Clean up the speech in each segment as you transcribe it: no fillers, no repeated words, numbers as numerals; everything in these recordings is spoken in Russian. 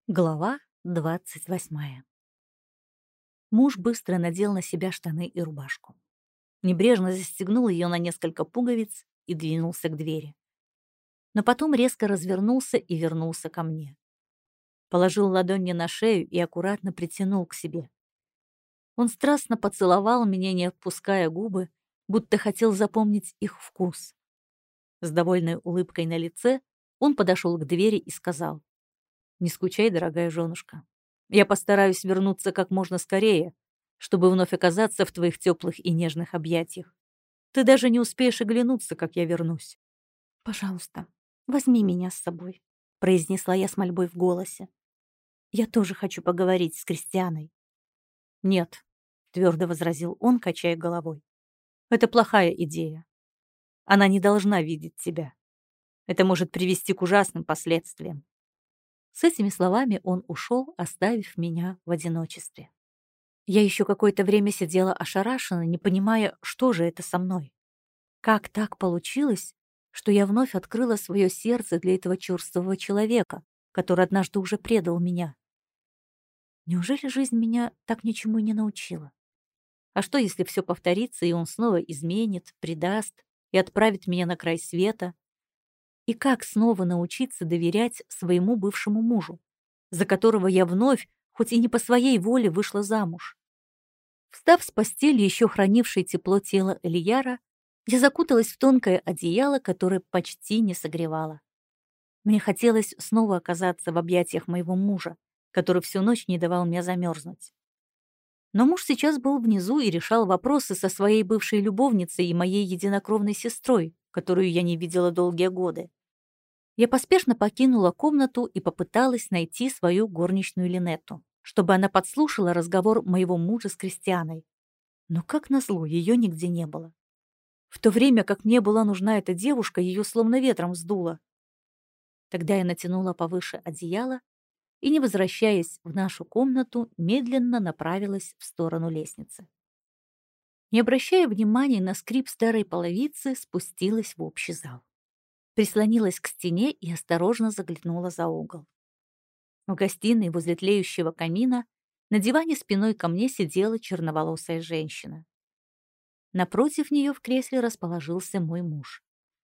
Глава 28. Муж быстро надел на себя штаны и рубашку. Небрежно застегнул ее на несколько пуговиц и двинулся к двери. Но потом резко развернулся и вернулся ко мне. Положил ладонь мне на шею и аккуратно притянул к себе. Он страстно поцеловал меня, не отпуская губы, будто хотел запомнить их вкус. С довольной улыбкой на лице он подошел к двери и сказал: «Не скучай, дорогая женушка. Я постараюсь вернуться как можно скорее, чтобы вновь оказаться в твоих теплых и нежных объятиях. Ты даже не успеешь оглянуться, как я вернусь». «Пожалуйста, возьми меня с собой», — произнесла я с мольбой в голосе. «Я тоже хочу поговорить с Кристианой». «Нет», — твердо возразил он, качая головой. «Это плохая идея. Она не должна видеть тебя. Это может привести к ужасным последствиям». С этими словами он ушел, оставив меня в одиночестве. Я еще какое-то время сидела ошарашенно, не понимая, что же это со мной. Как так получилось, что я вновь открыла свое сердце для этого черствого человека, который однажды уже предал меня? Неужели жизнь меня так ничему и не научила? А что, если все повторится, и он снова изменит, предаст и отправит меня на край света? И как снова научиться доверять своему бывшему мужу, за которого я вновь, хоть и не по своей воле, вышла замуж? Встав с постели, еще хранившей тепло тела Элияра, я закуталась в тонкое одеяло, которое почти не согревало. Мне хотелось снова оказаться в объятиях моего мужа, который всю ночь не давал мне замерзнуть. Но муж сейчас был внизу и решал вопросы со своей бывшей любовницей и моей единокровной сестрой, которую я не видела долгие годы. Я поспешно покинула комнату и попыталась найти свою горничную Линетту, чтобы она подслушала разговор моего мужа с Кристианой. Но, как назло, ее нигде не было. В то время как мне была нужна эта девушка, ее словно ветром сдуло. Тогда я натянула повыше одеяло и, не возвращаясь в нашу комнату, медленно направилась в сторону лестницы. Не обращая внимания на скрип старой половицы, спустилась в общий зал. Прислонилась к стене и осторожно заглянула за угол. В гостиной возле тлеющего камина на диване спиной ко мне сидела черноволосая женщина. Напротив нее в кресле расположился мой муж.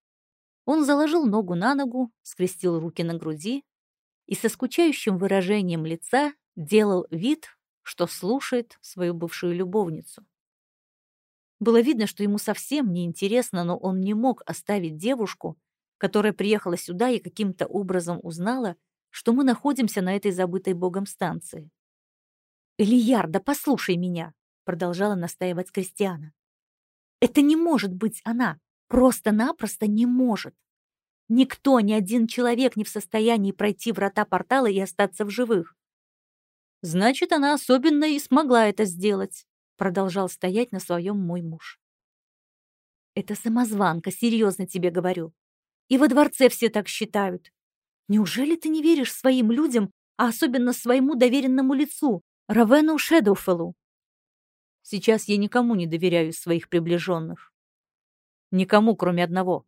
Он заложил ногу на ногу, скрестил руки на груди и со скучающим выражением лица делал вид, что слушает свою бывшую любовницу. Было видно, что ему совсем не интересно, но он не мог оставить девушку, которая приехала сюда и каким-то образом узнала, что мы находимся на этой забытой богом станции. «Элияр, да послушай меня!» — продолжала настаивать Кристиана. «Это не может быть она! Просто-напросто не может! Никто, ни один человек не в состоянии пройти врата портала и остаться в живых!» «Значит, она особенно и смогла это сделать», — продолжал стоять на своем мой муж. «Это самозванка, серьезно тебе говорю. И во дворце все так считают. Неужели ты не веришь своим людям, а особенно своему доверенному лицу, Равену Шэдоуфеллу?» «Сейчас я никому не доверяю из своих приближенных. Никому, кроме одного».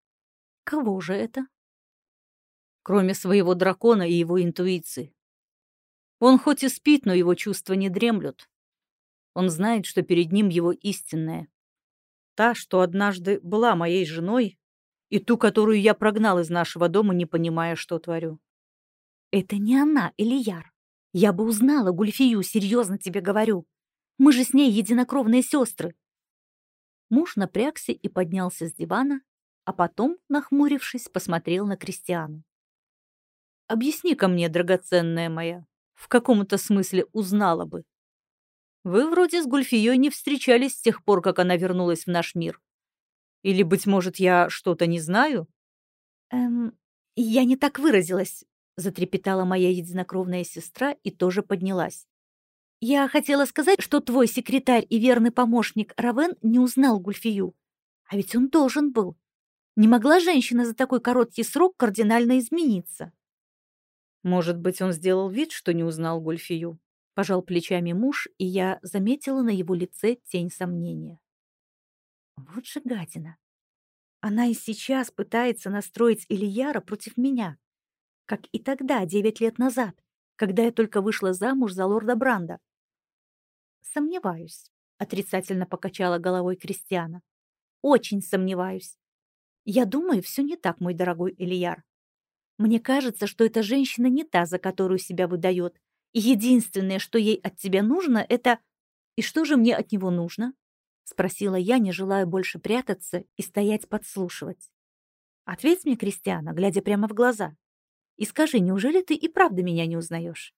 «Кого же это?» «Кроме своего дракона и его интуиции. Он хоть и спит, но его чувства не дремлют. Он знает, что перед ним его истинная. Та, что однажды была моей женой, и ту, которую я прогнал из нашего дома, не понимая, что творю». «Это не она, Элияр. Я бы узнала Гульфию, серьезно тебе говорю. Мы же с ней единокровные сестры». Муж напрягся и поднялся с дивана, а потом, нахмурившись, посмотрел на Кристиану. «Объясни-ка мне, драгоценная моя, в каком-то смысле узнала бы. Вы вроде с Гульфией не встречались с тех пор, как она вернулась в наш мир. Или, быть может, я что-то не знаю?» «Эм, я не так выразилась», — затрепетала моя единокровная сестра и тоже поднялась. «Я хотела сказать, что твой секретарь и верный помощник Равен не узнал Гульфию. А ведь он должен был. Не могла женщина за такой короткий срок кардинально измениться». «Может быть, он сделал вид, что не узнал Гульфию?» Пожал плечами муж, и я заметила на его лице тень сомнения. Вот же гадина. Она и сейчас пытается настроить Ильяра против меня, как и тогда, 9 лет назад, когда я только вышла замуж за лорда Бранда. Сомневаюсь, отрицательно покачала головой Кристиана. Очень сомневаюсь. Я думаю, все не так, мой дорогой Элияр. Мне кажется, что эта женщина не та, за которую себя выдает. И единственное, что ей от тебя нужно, это... И что же мне от него нужно? Спросила я, не желая больше прятаться и стоять подслушивать. Ответь мне, Кристиана, глядя прямо в глаза. И скажи, неужели ты и правда меня не узнаешь?